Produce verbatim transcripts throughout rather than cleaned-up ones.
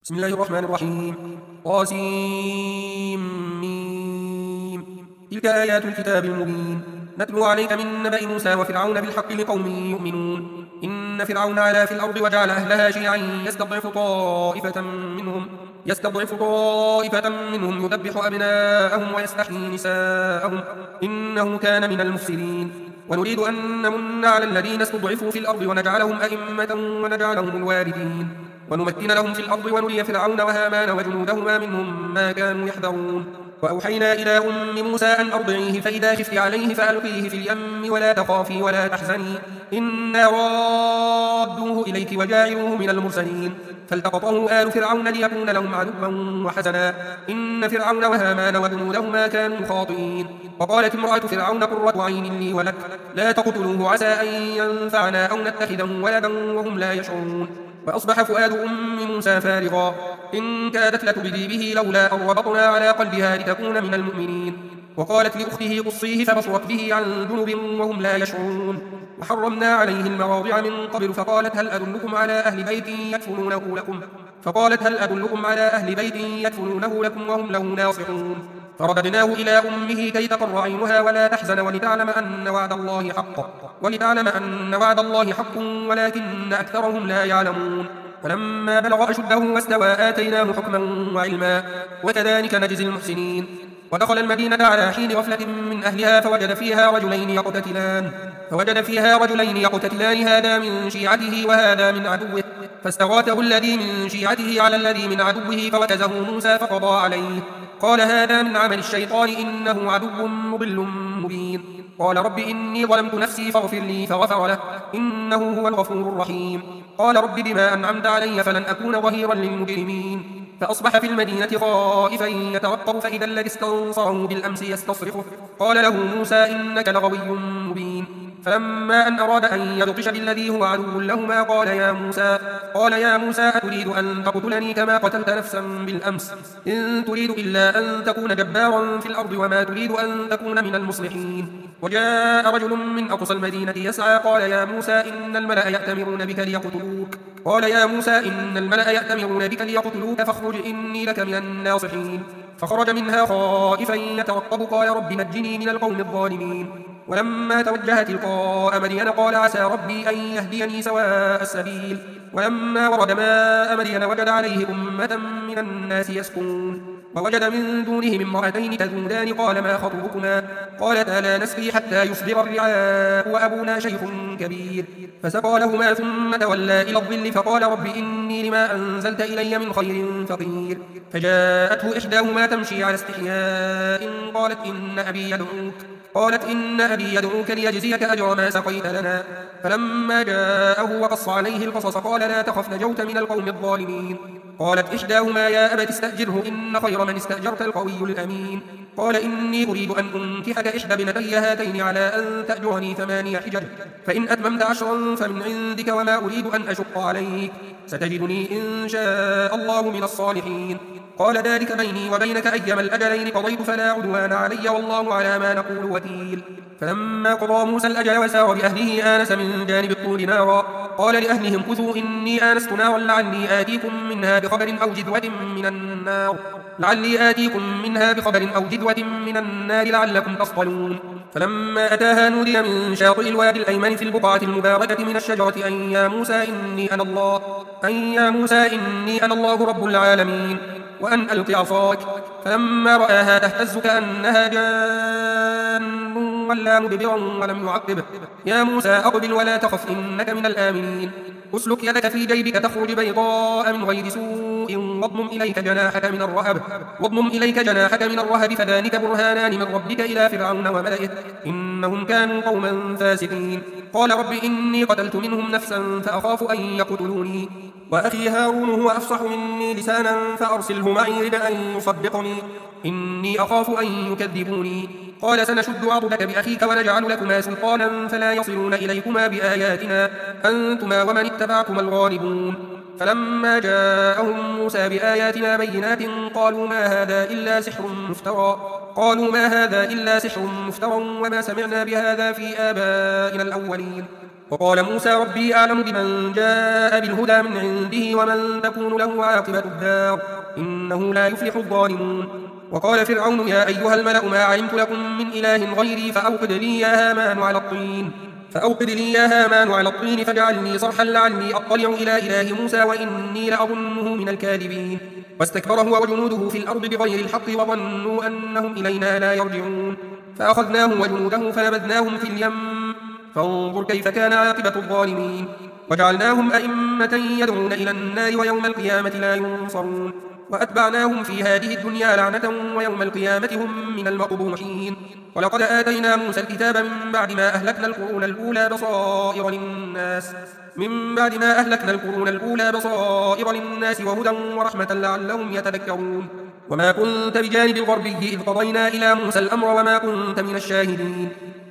بسم الله الرحمن الرحيم. قاسم ميم. تلك آيات الكتاب المبين نتلو عليك من نبأ موسى وفرعون بالحق لقوم يؤمنون. إن فرعون علا في الأرض وجعل أهلها شيعا يستضعف طائفة منهم يستضعف طائفة منهم يذبح أبناءهم ويستحيي نساءهم إنه كان من المفسدين. ونريد أن نمن على الذين استضعفوا في الأرض ونجعلهم أئمة ونجعلهم الوارثين ونمكن لهم في الأرض ونري فرعون وهامان وجنودهما منهم ما كانوا يحذرون. وأوحينا إلى أم موسى أن أرضعيه فإذا خفت عليه فألقيه في اليم ولا تخافي ولا تحزني إنا رادوه إليك وجاعلوه من المرسلين. فالتقطه آل فرعون ليكون لهم عدوا وحزنا إن فرعون وهامان وجنودهما كانوا خاطئين. وقالت امرأة فرعون قرة عين لي ولك لا تقتلوه عسى أن ينفعنا أو نتخذه ولدا وهم لا يشعرون. وأصبح فؤاد أم موسى فارغا إن كادت لتبدي به لولا أن ربطنا على قلبها لتكون من المؤمنين. وقالت لأخته قصيه فبصرت به عن جنب وهم لا يشعرون. وحرمنا عليه المواضع من قبل فقالت هل أدلكم على أهل بيت يكفلونه لكم فقالت هل أدلكم على أهل بيت يكفلونه لكم وهم له ناصحون. فرددناه إلى أمه كي تقر عينها ولا تحزن ولتعلم أن وعد الله حق ولتعلم أن وعد الله حق ولكن أكثرهم لا يعلمون. فلما بلغ أشده واستوى آتيناه حكما وعلما وكذلك نجزي المحسنين. ودخل المدينة على حين غفلة من أهلها فوجد فيها رجلين يقتتلان فوجد فيها رجلين يقتتلان هذا من شيعته وهذا من عدوه فاستغاثه الذي من شيعته على الذي من عدوه فوكزه موسى فقضى عليه قال هذا من عمل الشيطان إنه عدو مضل مبين. قال رب إني ظلمت نفسي فاغفر لي فغفر له إنه هو الغفور الرحيم. قال رب بما أنعمت علي فلن أكون ظهيرا للمجرمين. فأصبح في المدينة خائفا يترقب فإذا الذي استنصره بالأمس يستصرخه قال له موسى إنك لغوي مبين. فلما أن أراد أن يبطش بالذي هو عدو لهما قال يا موسى قال يا موسى أتريد أن تقتلني كما قتلت نفسا بالأمس إن تريد إلا أن تكون جبارا في الأرض وما تريد أن تكون من المصلحين. وجاء رجل من أقصى المدينة يسعى قال يا موسى إن الملأ يأتمرون بك ليقتلوك قال يا موسى إن الملأ يأتمرون بك ليقتلوك فاخرج إني لك من الناصحين. فخرج منها خائفا يترقب قال رب نجني من القوم الظالمين. ولما توجه تلقاء مدين قال عسى ربي أن يهديني سواء السبيل. ولما ورد ماء مدين وجد عليه أمة من الناس يسقون ووجد من دونهم امرأتين تذودان قال ما خطبكما قالتا لا نسقي حتى يصدر الرعاء وأبونا شيخ كبير. فسقى لهما ثم تولى إلى الظل فقال رب إني لما أنزلت إلي من خير فقير. فجاءته إحداهما تمشي على استحياء قالت إن أبي يدعوك قالت إن أبي يدعوك ليجزيك أجر ما سقيت لنا. فلما جاءه وقص عليه القصص قال لا تخف نجوت من القوم الظالمين. قالت إحداهما يا أبت استأجره إن خير من استأجرت القوي الأمين. قال إني أريد أن أنكحك إحدى بنتي هاتين على أن تأجرني ثماني حجج فإن أتممت عشرا فمن عندك وما أريد أن أشق عليك ستجدني إن شاء الله من الصالحين. قال ذلك بيني وبينك أيما الأجلين قضيت فلا عدوان علي والله على ما نقول وكيل. فلما قضى موسى الأجل وسار بأهله آنس من جانب الطور نارا قال لأهلهم كثوا إني آنست نارا لعلي آتيكم منها بخبر أو جذوة من النار لعلي آتيكم منها بخبر أو جذوة من النار لعلكم تصطلون. فلما أتاها نودي من شاطئ الوادي الأيمن في البقعة المباركة من الشجرة أن يا موسى إني أنا الله أن يا موسى إني أنا الله رب العالمين وأن ألق عصاك. فلما رآها تهتز كأنها جان ولا مدبرا ولم يعقب يا موسى أقبل ولا تخف إنك من الآمنين. أسلك يدك في جيبك تخرج بيضاء من غير سوء واضمم إليك جناحك من الرهب واضمم إليك جناحك من الرهب فذلك برهانان من ربك إلى فرعون وملئه إنهم كانوا قوما فاسقين. قال رب إني قتلت منهم نفسا فأخاف أن يقتلوني وأخي هارون هو أفصح مني لسانا فأرسله معي رد أن يصدقني إني أخاف أن يكذبوني. قال سنشد عضدك بأخيك ونجعل لكما سلطانا فلا يصلون إليكما بآياتنا أنتما ومن اتبعكما الغالبون. فلما جاءهم موسى بآياتنا بينات قالوا ما هذا إلا سحر مفترى قالوا ما هذا إلا سحر مفترى وما سمعنا بهذا في آبائنا الأولين وقال موسى ربي أعلم بمن جاء بالهدى من عنده ومن تكون له عاقبة الدار إنه لا يفلح الظالمون. وقال فرعون يا أيها الملأ ما علمت لكم من إله غيري فأوقد لي يا هامان على الطين فأوقد لي يا هامان على الطين فاجعلني صرحا لعلي أطلع إلى إله موسى وإني لأظنه من الكاذبين. واستكبر هو وجنوده في الأرض بغير الحق وظنوا أنهم إلينا لا يرجعون فأخذناه وجنوده فنبذناهم في اليم فانظر كيف كان عاقبة الظالمين. وجعلناهم أئمة يدعون إلى النار ويوم القيامة لا ينصرون وأتبعناهم في هذه الدنيا لعنة ويوم القيامة هم من المقبوحين. ولقد آتينا موسى الكتاب من بعد ما أهلكنا القرون الأولى بصائر للناس من بعد ما أهلكنا القرون الأولى بصائر للناس وهدى ورحمة لعلهم يتذكرون. وما كنت بجانب الغربي إذ قضينا إلى موسى الأمر وما كنت من الشاهدين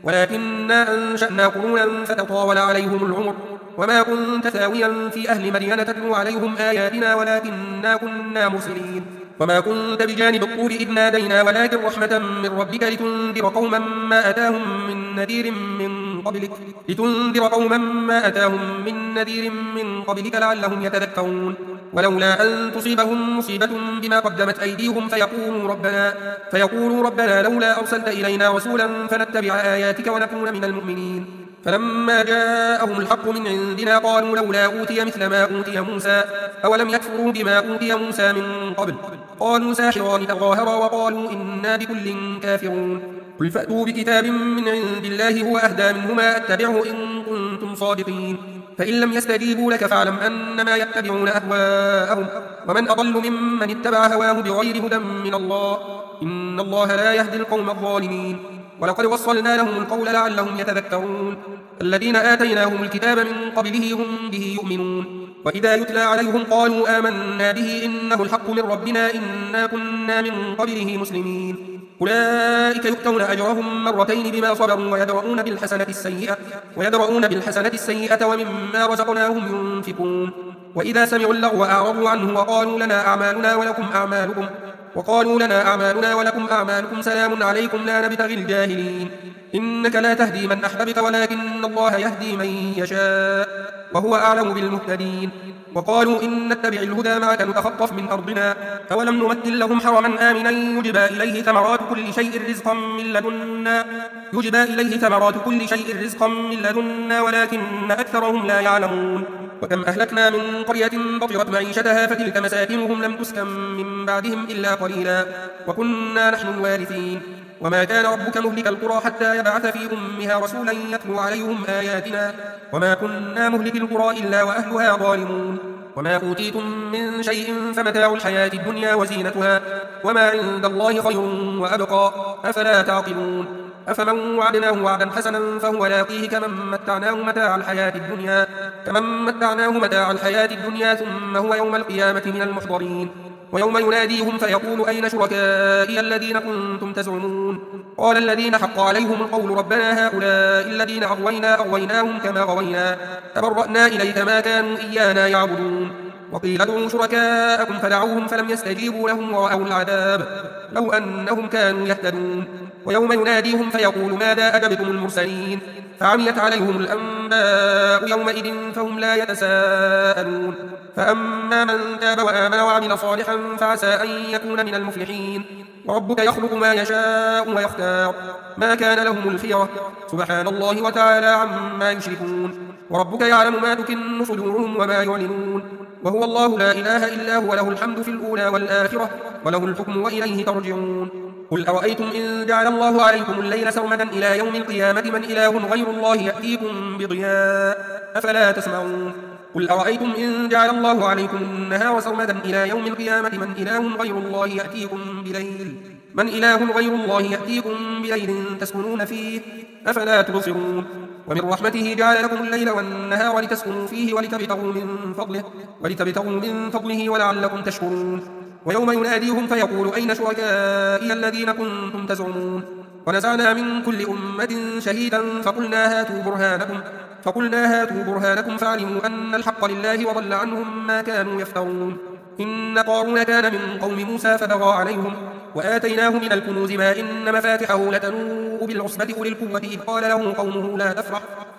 ولكننا أنشأنا قرونا فتطاول عليهم العمر وما كنت ثاويا في أهل مدين تتلو عليهم آياتنا ولكننا كنا مرسلين. وما كنت بجانب الطور إذ نادينا ولكن رحمة من ربك لتنذر قوما ما أتاهم من نذير من قبلك لتنذر قوما ما أتاهم من نذير من قبلك لعلهم يتذكرون. ولولا أن تصيبهم مصيبة بما قدمت أيديهم فيقولوا ربنا فيقولوا ربنا لولا أرسلت إلينا رسولا فنتبع آياتك ونكون من المؤمنين. فلما جاءهم الحق من عندنا قالوا لولا أوتي مثل ما أوتي موسى أولم يكفروا بما أوتي موسى من قبل قالوا ساحران تظاهرا وقالوا إنا بكل كافرون. قل فأتوا بكتاب من عند الله هو أهدى منهما أتبعه إن كنتم صادقين فإن لم يستجيبوا لك فاعلم أنما يتبعون أهواءهم ومن أضل ممن اتبع هواه بغير هدى من الله إن الله لا يهدي القوم الظالمين. ولقد وصلنا لهم القول لعلهم يتذكرون الذين آتيناهم الكتاب من قبله هم به يؤمنون وإذا يتلى عليهم قالوا آمنا به إنه الحق من ربنا إنا كنا من قبله مسلمين. أولئك يؤتون أجرهم مرتين بما صبروا ويدرؤون بالحسنة السيئة ويدرؤون بالحسنة السيئة ومما رزقناهم ينفقون. وإذا سمعوا اللغو أعرضوا عنه وقالوا لنا أعمالنا ولكم أعمالكم وقالوا لنا أعمالنا ولكم أعمالكم سلام عليكم لا نبتغي الجاهلين إنك لا تهدي من أحببت ولكن الله يهدي من يشاء وهو أعلم بالمهتدين. وقالوا إن نتبع الهدى معك نتخطف من أرضنا فولم نمثل لهم حرما آمنا يجبى إليه ثمرات كل شيء رزقا من لدنا يجبى إليه ثمرات كل شيء رزقا من لدنا ولكن أكثرهم لا يعلمون. وكم أهلكنا من قرية بطرت معيشتها فتلك مساكنهم لم تسكن من بعدهم إلا قليلا وكنا نحن الوارثين. وما كان ربك مهلك القرى حتى يبعث في أمها رسولا يتلو عليهم آياتنا وما كنا مهلك القرى إلا وأهلها ظالمون. وما أوتيتم من شيء فمتاع الحياة الدنيا وزينتها وما عند الله خير وأبقى أفلا تعقلون. أفمن وعدناه وعدا حسنا فهو لاقيه كمن متعناه متاع الحياة الدنيا كمن متعناه متاع الحياة الدنيا ثم هو يوم القيامة من المحضرين. ويوم يناديهم فيقول أين شركائي الذين كنتم تزعمون قال الذين حق عليهم القول ربنا هؤلاء الذين أغوينا أغويناهم كما غوينا تبرأنا إليك ما كانوا إيانا يعبدون. وقيل ادعوا شركاءكم فدعوهم فلم يستجيبوا لهم ورأوا العذاب لو أنهم كانوا يهتدون. ويوم يناديهم فيقول ماذا أجبتم المرسلين فعميت عليهم الأنباء يومئذ فهم لا يتساءلون. فأما من تاب وآمن وعمل صالحا فعسى أن يكون من المفلحين. وربك يخلق ما يشاء ويختار ما كان لهم الخيرة سبحان الله وتعالى عما يشركون. وربك يعلم ما تكن صدورهم وما يعلنون وهو الله لا إله إلا هو له الحمد في الأولى والآخرة وله الحكم وإليه ترجعون. قل أرأيتم إن جعل الله عليكم الليل سرمدا إلى يوم القيامة من إله غير الله يأتيكم بضياء أفلا تسمعون. قل أرأيتم إن جعل الله عليكم النهار سرمدا إلى يوم القيامة من إله غير الله يأتيكم بليل من إله غير الله يأتيكم بليل تسكنون فيه أفلا تبصرون. ومن رحمته جعل لكم الليل والنهار لتسكنوا فيه ولتبتغوا من فضله ولتبتغوا من فضله ولعلكم تشكرون. ويوم يناديهم فيقول أين شركائي الذين كنتم تزعمون ونزعنا من كل أمة شهيدا فقلنا هاتوا برهانكم فقلنا هاتوا برهانكم فعلموا أن الحق لله وضل عنهم ما كانوا يفترون. إن قارون كان من قوم موسى فبغى عليهم وآتيناه من الكنوز ما إن مفاتحه لتنوء بالعصبة أولي القوة إذ قال له قومه لا تفرح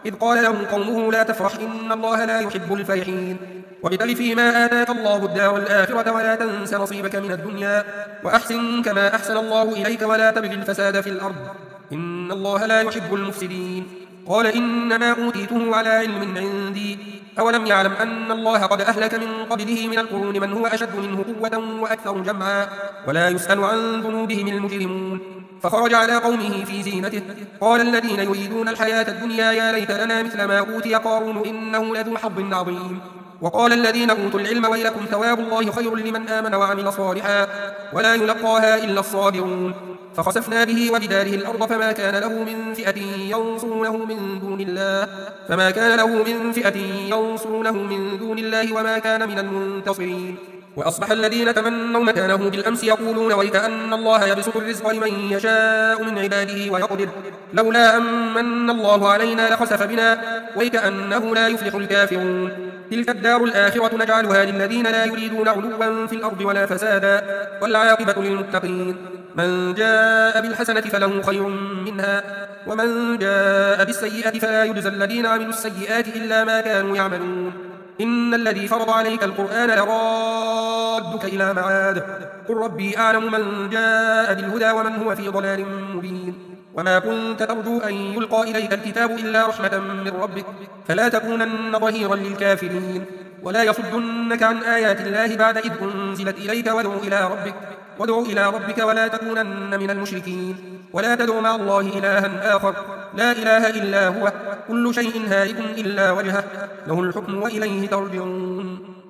إذ قال له قومه لا تفرح إن الله لا يحب الفرحين وابتغ فيما آتاك الله الدار الآخرة ولا تنس نصيبك من الدنيا وأحسن كما أحسن الله إليك ولا تبغ الفساد في الأرض إن الله لا يحب المفسدين قال إنما أوتيته على علم عندي أولم يعلم أن الله قد أهلك من قبله من القرون من هو أشد منه قوة وأكثر جمعا ولا يسأل عن ذنوبهم المجرمون فخرج على قومه في زينته قال الذين يريدون الحياة الدنيا يا ليت لنا مثل ما أوتي قارون إنه لذو حظ عظيم وقال الذين أوتوا العلم ويلكم ثواب الله خير لمن آمن وعمل صالحا ولا يلقاها إلا الصابرون فخسفنا به وبداره الأرض فما كان له من فئة ينصرونه من دون الله فما كان له من فئة ينصرونه من دون الله وما كان من المنتصرين وأصبح الذين تمنوا مكانه بالأمس يقولون ويك أن الله يبسط الرزق لمن يشاء من عباده ويقدر لولا أمن الله علينا لخسف بنا ويك أنه لا يفلح الكافرون تلك الدار الآخرة نجعلها للذين لا يريدون علوا في الأرض ولا فسادا والعاقبة للمتقين من جاء بالحسنة فله خير منها ومن جاء بالسيئة فلا يجزى الذين عملوا السيئات إلا ما كانوا يعملون إن الذي فرض عليك القرآن لرادك إلى معاد قل ربي أعلم من جاء بالهدى ومن هو في ضلال مبين وما كنت ترجو أن يلقى إليك الكتاب إلا رحمة من ربك فلا تكونن ظهيرا للكافرين ولا يصدنك عن آيات الله بعد إذ أنزلت إليك وادع إلى ربك وادع إلى ربك ولا تكونن من المشركين ولا تدع مع الله إلها آخر لا إله إلا هو كل شيء هالك إلا وجهه له الحكم وإليه ترجعون